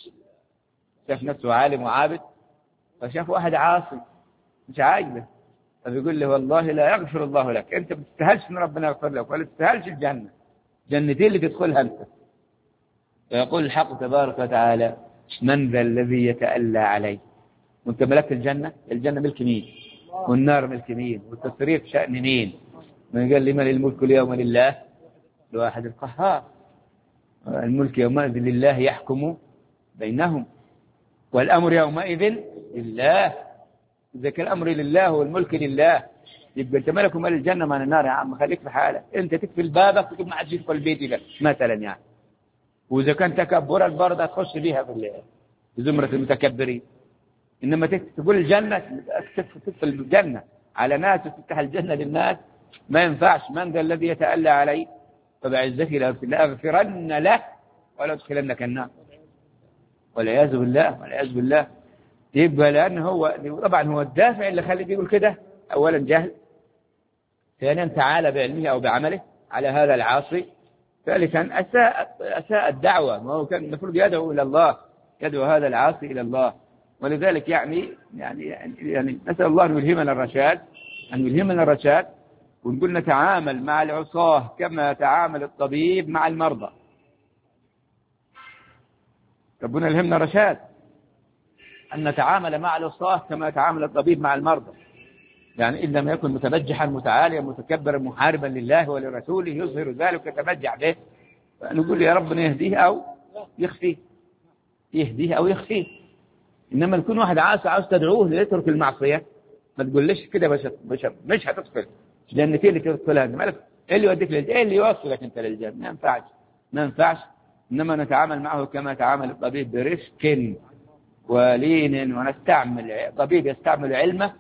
شاف نفسه عالم وعابد، فشاف واحد عاصي مش عاجبه، فبيقول له والله لا يغفر الله لك، أنت ما تستاهلش ان ربنا يغفر لك، ولا تستاهلش الجنة، جنتين اللي تدخلها أنت. فيقول الحق تبارك وتعالى من ذا الذي يتألى علي؟ وانت ملكت الجنة ملك مين؟ والنار ملك مين؟ والتصريف شأن مين؟ من قال لمن الملك اليوم لله الواحد القهار، الملك يومئذ لله يحكم بينهم والأمر يومئذ لله. إذا كان الأمر لله والملك لله يبقى أنت ملك ومال الجنة من النار يا عم، خليك في حالك، أنت تقفل بابك وتقول ما حدش يدخل بيتك مثلا يعني. وإذا كان تكبرا برضه تخش بيها في زمرة المتكبرين. إنما تقول الجنة تقفل الجنة على ناس وتفتح الجنة للناس ما ينفعش. من ذا الذي يتألى علي؟ فبعزتي لأغفرن له ولا أدخلنك النار، والعياذ بالله. يبقى لأنه هو طبعا هو الدافع اللي خليه يقول كده، أولا جهل، ثانيا تعالى بعلمه أو بعمله على هذا العاصي، ثالثا أساء الدعوة، ما هو كان المفروض يدعو إلى الله، يدعو هذا العاصي إلى الله. ولذلك يعني نسأل الله أن يلهمنا الرشاد، ونقول نتعامل مع العصاة كما تعامل الطبيب مع المرضى. ربنا يلهمنا الرشاد أن نتعامل مع العصاة كما تعامل الطبيب مع المرضى. يعني إن لم يكن متبجحا متعاليا متكبرا محاربا لله ولرسوله يظهر ذلك يتبجح به، فنقول يا ربنا يهديه أو يخفيه. إنما يكون واحد عاوز تدعوه ليترك المعصية، ما تقولش كده مش هتدخل جنتين اللي تدخلها، مالك إيه اللي يوديك إيه اللي يوصلك أنت للجنة؟ ما ينفعش. إنما نتعامل معه كما تعامل الطبيب برفق ولين، ونستعمل طبيب يستعمل علمه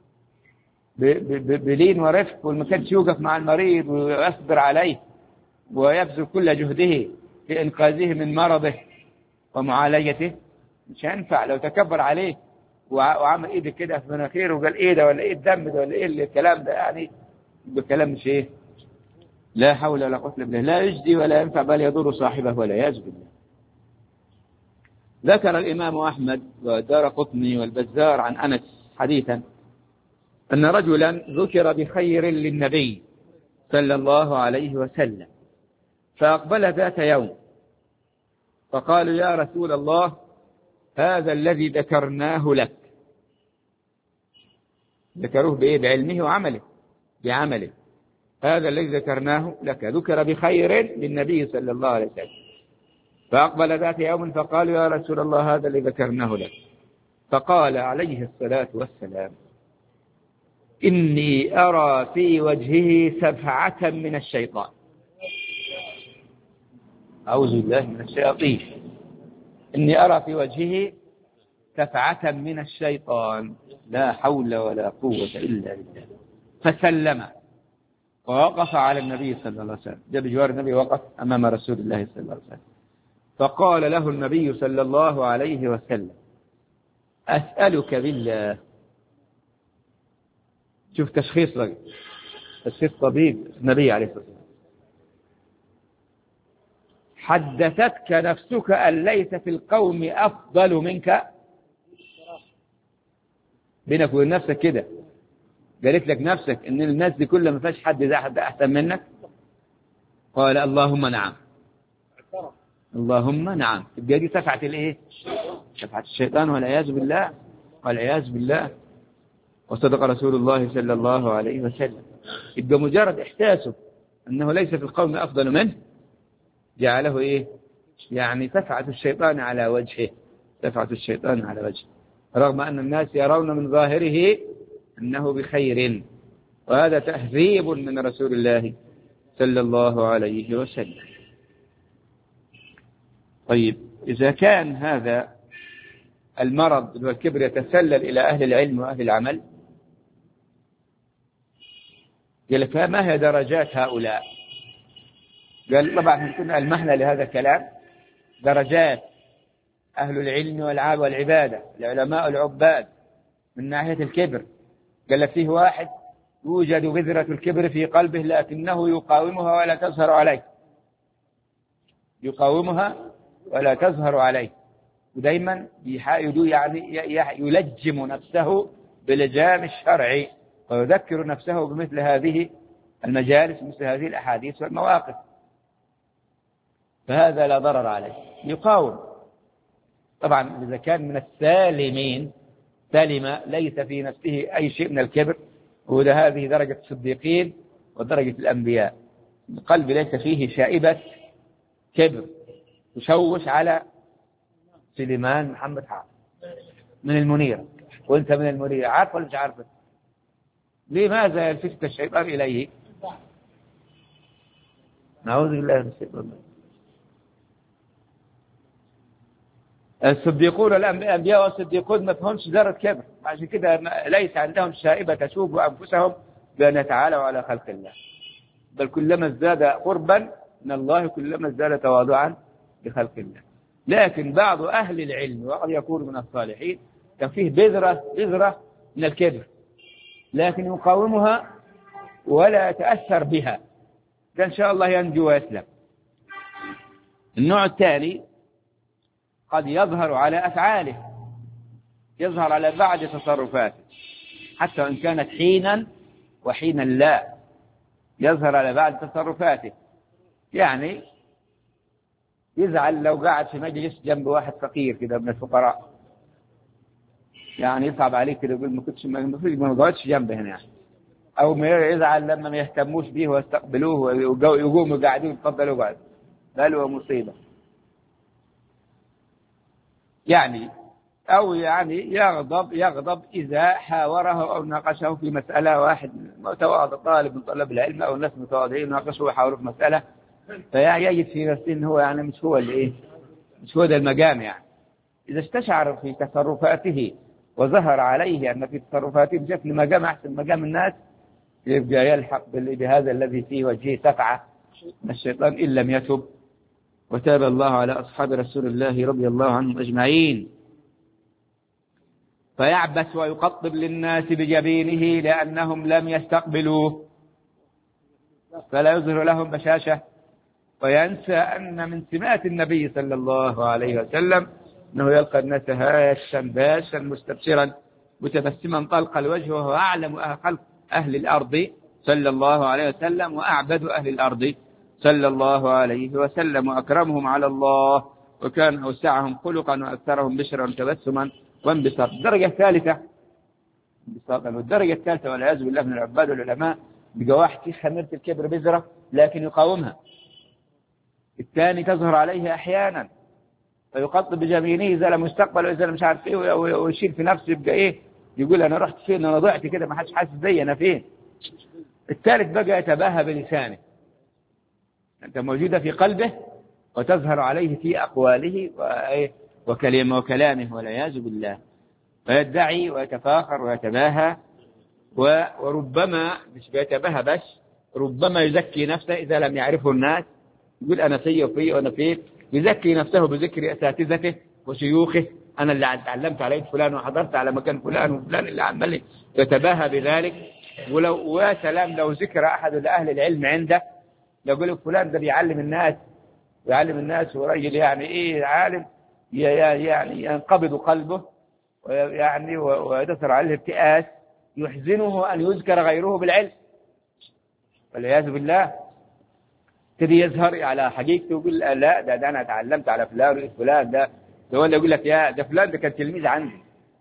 بلين ورفق، وما كانش يوقف مع المريض ويصبر عليه ويبذل كل جهده في إنقاذه من مرضه ومعالجته، مش هينفع. لو تكبر عليه وعمل ايده كده في مناخيره وقال ايه ده ولا ايه الدم ده ولا ايه الكلام ده، يعني بالكلام مش ايه، لا حول ولا قوة الا بالله، لا يجدي ولا ينفع بل يضر صاحبه والعياذ بالله. ذكر الإمام أحمد والدارقطني والبزار عن أنس حديثا أن رجلا ذكر بخير للنبي صلى الله عليه وسلم، فأقبل ذات يوم فقالوا يا رسول الله هذا الذي ذكرناه لك. ذكروه بإيه؟ بعلمه وعمله، بعمله. هذا الذي ذكرناه لك ذكر بخير للنبي صلى الله عليه وسلم، فأقبل ذات يوم فقالوا يا رسول الله هذا الذي ذكرناه لك. فقال عليه الصلاة والسلام إني أرى في وجهه سفعة من الشيطان. أعوذ بالله من الشياطين. إني أرى في وجهه سفعة من الشيطان. لا حول ولا قوة إلا بالله. فسلم ووقف على النبي صلى الله عليه وسلم، جاء بجوار النبي، وقف أمام رسول الله صلى الله عليه وسلم. فقال له النبي صلى الله عليه وسلم: أسألك بالله. شوف تشخيص رجل، تشخيص طبيب النبي عليه الصلاة والسلام. حدثتك نفسك أن ليس في القوم أفضل منك؟ بينك وبين نفسك كده، قالت لك نفسك إن الناس دي كلها ما فيش حد ذا حد أحسن منك؟ قال: اللهم نعم. اللهم نعم. تبقى دي سفعة الإيه؟ سفعة الشيطان، والعياذ بالله، والعياذ بالله. وصدق رسول الله صلى الله عليه وسلم. يبقى مجرد إحساسه أنه ليس في القوم أفضل منه جعله إيه؟ يعني سفعة الشيطان على وجهه، سفعة الشيطان على وجهه، رغم أن الناس يرون من ظاهره أنه بخير. وهذا تهذيب من رسول الله صلى الله عليه وسلم. طيب، إذا كان هذا المرض والكبر يتسلل إلى أهل العلم وأهل العمل، قال لك ما هي درجات هؤلاء؟ قال طبعا كنا المهنة لهذا الكلام درجات أهل العلم والعبادة، العلماء العباد من ناحية الكبر. قال لك فيه واحد يوجد بذرة الكبر في قلبه لكنه يقاومها ولا تظهر عليه، يقاومها ولا تظهر عليه، ودايما يعني يلجم نفسه بلجام الشرع، ويذكر نفسه بمثل هذه المجالس، مثل هذه الأحاديث والمواقف، فهذا لا ضرر عليه، يقاوم. طبعا إذا كان من السالمين، سلم ليس في نفسه أي شيء من الكبر، وده هذه درجة الصديقين ودرجة الأنبياء. القلب ليس فيه شائبة كبر تشوش على سليمان محمد حافظ من المنيرة، وانت من المنيرة، عارف ولا مش عارف؟ لماذا يلفت الشيطان إليه؟ نعوذ بالله من الشيطان. الصديقون الأنبياء والصديقون ما فهمش ذرة كبر، عشان كده ليس عندهم شائبة تشوب أنفسهم بأن يتعالوا على خلق الله، بل كلما ازداد قربا من الله كلما ازداد تواضعا بخلق الله. لكن بعض أهل العلم وقد يكون من الصالحين كان فيه بذرة من الكبر، لكن يقاومها ولا يتأثر بها، ده إن شاء الله ينجو ويسلم. النوع الثاني قد يظهر على أفعاله، يظهر على بعض تصرفاته حتى وإن كانت حينا وحينا لا، يظهر على بعض تصرفاته. يعني يزعل لو قاعد في مجلس جنب واحد فقير كده من الفقراء، يعني يصعب عليك كده، يقول ما قعدش جنبه هنا يعني. أو يزعل لما ما يهتموش به ويستقبلوه ويقوموا قاعدين يتفضلوا قاعد، بل ومصيبة يعني. أو يعني يغضب إذا حاوره أو ناقشه في مسألة، واحد متواضع طالب من طلاب العلم أو الناس متواضعين ناقشه ويحاوره في مسألة، فيجد في نفسه إن هو يعني مش هو اللي إيه، مش هو ده المقام يعني. إذا استشعر في تصرفاته وظهر عليه أن في تصرفاته بشكل مقام أحسن مقام الناس، يبقى يلحق بهذا الذي فيه وجهه سفعة من الشيطان إن لم يتب. وتاب الله على أصحاب رسول الله رضي الله عنهم أجمعين. فيعبس ويقطب للناس بجبينه لأنهم لم يستقبلوه، فلا يظهر لهم بشاشة، وينسى أن من سمات النبي صلى الله عليه وسلم أنه يلقى الناس هاشا باشا مستبشرا متبسما طلق الوجه، وهو أعلم خلق أهل الأرض صلى الله عليه وسلم، وأعبد أهل الأرض صلى الله عليه وسلم، وأكرمهم على الله، وكان أوسعهم خلقا وأكثرهم بشرا وتبسما وانبساطا. الدرجة الثالثة انبساطا. والدرجة الثالثة والعياذ بالله من العباد والعلماء بقى واحد في خميرة الكبر بذرة لكن يقاومها. الثاني تظهر عليه أحيانا فيقطب بجبينه إذا لم يستقبل وإذا لم مش عارف إيه، ويشيل في نفسه يبقى إيه، يقول أنا رحت فين، أنا ضعت كده ما حدش حاسس بي، أنا فين. الثالث بقى يتباهى بلسانه، أنت موجودة في قلبه وتظهر عليه في أقواله وكلامه والعياذ بالله، فيدعي ويتفاخر ويتباهى، وربما مش بيتباهى بس، ربما يزكي نفسه إذا لم يعرفه الناس، يقول أنا في وفي وأنا في، يزكي نفسه بذكر أساتذته وشيوخه، أنا اللي تعلمت على يد فلان وحضرت على مكان فلان وفلان اللي عمل، يتباهى بذلك. ولو وسلام لو ذكر أحد لأهل العلم عنده يقول فلان ده بيعلم الناس ورجل يعني إيه عالم، يعني ينقبض قلبه ويعني ويدثر عليه ابتئاس، يحزنه أن يذكر غيره بالعلم والعياذ بالله. تبي يظهر على حقيقته ويقول لا ده أنا تعلمت على فلان وفلان، ده ولا يقول لك يا ده فلان ده كان تلميذ عندي،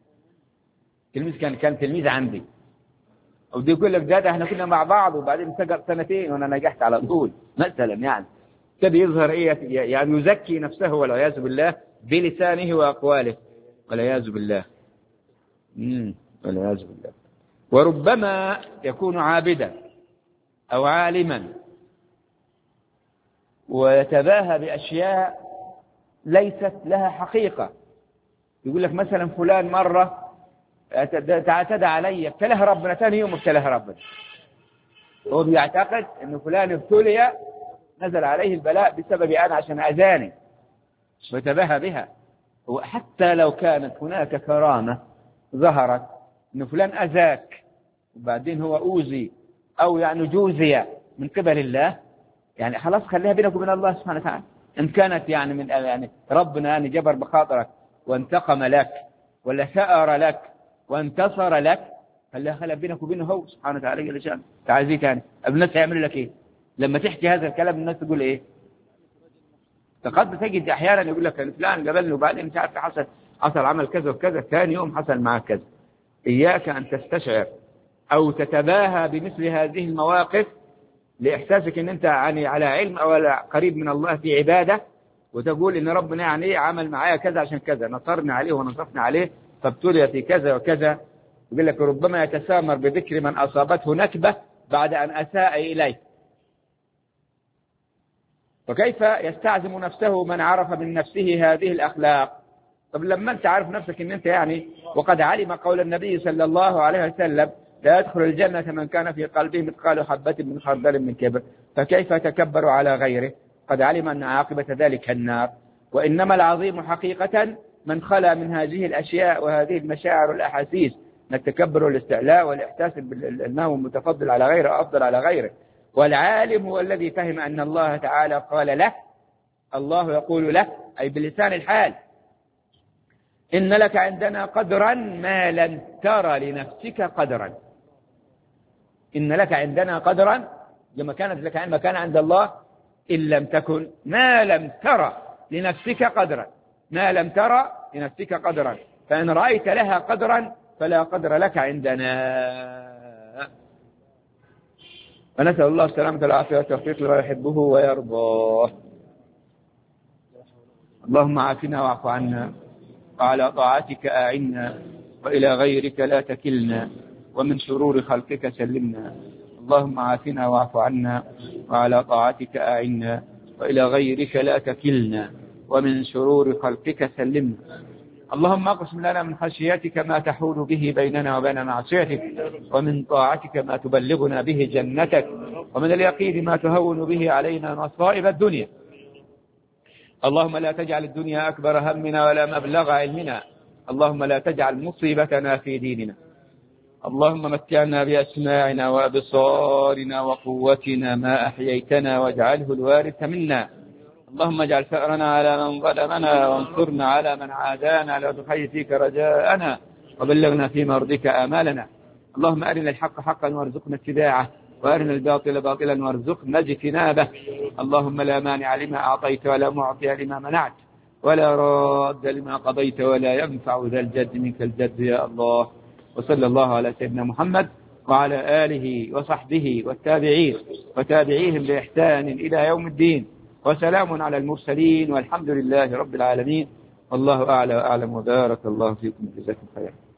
كان تلميذ عندي، أو دي يقول لك ده احنا كنا مع بعض وبعدين سقط سنتين وأنا نجحت على طول مثلا. يعني تبي يظهر إيه، يعني يزكي نفسه والعياذ بالله بلسانه وأقواله والعياذ بالله. والعياذ بالله. وربما يكون عابدا أو عالما ويتباهى بأشياء ليست لها حقيقة. يقول لك مثلا فلان مرة اعتدى علي ابتلاه ربنا، ثاني يوم ابتلاه ربنا، هو بيعتقد أن فلان ابتلي نزل عليه البلاء بسبب أنا عشان أذاني ويتباهى بها. وحتى لو كانت هناك كرامة ظهرت أن فلان أذاك وبعدين هو أوذي أو يعني جوزي من قبل الله، يعني خلاص خليها بينك وبين الله سبحانه وتعالى. إن كانت يعني من يعني ربنا يعني جبر بخاطرك وانتقم لك ولا ثأر لك وانتصر لك، خليها بينك وبينه هو سبحانه وتعالى جل شأنه. تعالى تاني الناس يعملوا لك إيه لما تحكي هذا الكلام؟ الناس تقول إيه؟ فقد تجد أحيانا يقول لك فلان قبلني وبعدين مش عارف حصل عمل كذا وكذا، ثاني يوم حصل معك كذا. إياك أن تستشعر أو تتباهى بمثل هذه المواقف لإحساسك أن أنت يعني على علم أو قريب من الله في عبادة، وتقول إن ربنا يعني عمل معايا كذا عشان كذا، نصرنا عليه ونصفنا عليه فابتلي في كذا وكذا. يقول لك ربما يتسامر بذكر من أصابته نكبة بعد أن أساء إليه. وكيف يستعزم نفسه من عرف من نفسه هذه الأخلاق؟ طب لما أنت عارف نفسك أن أنت يعني، وقد علم قول النبي صلى الله عليه وسلم لا يدخل الجنة من كان في قلبه مثقال حبة من خردل من كبر، فكيف يتكبر على غيره؟ قد علم أن عاقبة ذلك النار. وإنما العظيم حقيقة من خلا من هذه الأشياء وهذه المشاعر والأحاسيس من التكبر والاستعلاء والإحساس أنه متفضل على غيره أفضل على غيره. والعالم هو الذي فهم أن الله تعالى قال له، الله يقول له أي بلسان الحال، إن لك عندنا قدرا ما لم ترى لنفسك قدرا. إن لك عندنا قدرا لما كانت لك مكان عند الله، إن لم تكن ما لم ترى لنفسك قدرا، ما لم ترى لنفسك قدرا، فإن رأيت لها قدرا فلا قدر لك عندنا. ونسأل الله السلامة والعافية والتوفيق لما يحبه ويرضاه. اللهم عافنا واعف عنا، وعلى طاعتك أعنا، وإلى غيرك لا تكلنا، ومن شرور خلقك سلمنا. اللهم عافنا واعف عنا، وعلى طاعتك أعنا، وإلى غيرك لا تكلنا، ومن شرور خلقك سلمنا. اللهم اقسم لنا من خشيتك ما تحول به بيننا وبين معصيتك، ومن طاعتك ما تبلغنا به جنتك، ومن اليقين ما تهون به علينا مصائب الدنيا. اللهم لا تجعل الدنيا أكبر همنا ولا مبلغ علمنا. اللهم لا تجعل مصيبتنا في ديننا. اللهم متعنا بأسماعنا وأبصارنا وقوتنا ما أحييتنا واجعله الوارث منا. اللهم اجعل ثأرنا على من ظلمنا وانصرنا على من عادانا، لا تخيب فيك رجاءنا وبلغنا في مرضك آمالنا. اللهم أرنا الحق حقا وارزقنا اتباعه، وأرنا الباطل باطلا وارزقنا اجتنابه. اللهم لا مانع لما أعطيت ولا معطي لما منعت ولا راد لما قضيت ولا ينفع ذا الجد منك الجد يا الله. وصلى الله على سيدنا محمد وعلى آله وصحبه والتابعين وتابعيهم بإحسان إلى يوم الدين، وسلام على المرسلين والحمد لله رب العالمين. والله أعلى وأعلم، وبارك الله فيكم، جزاكم خيرا.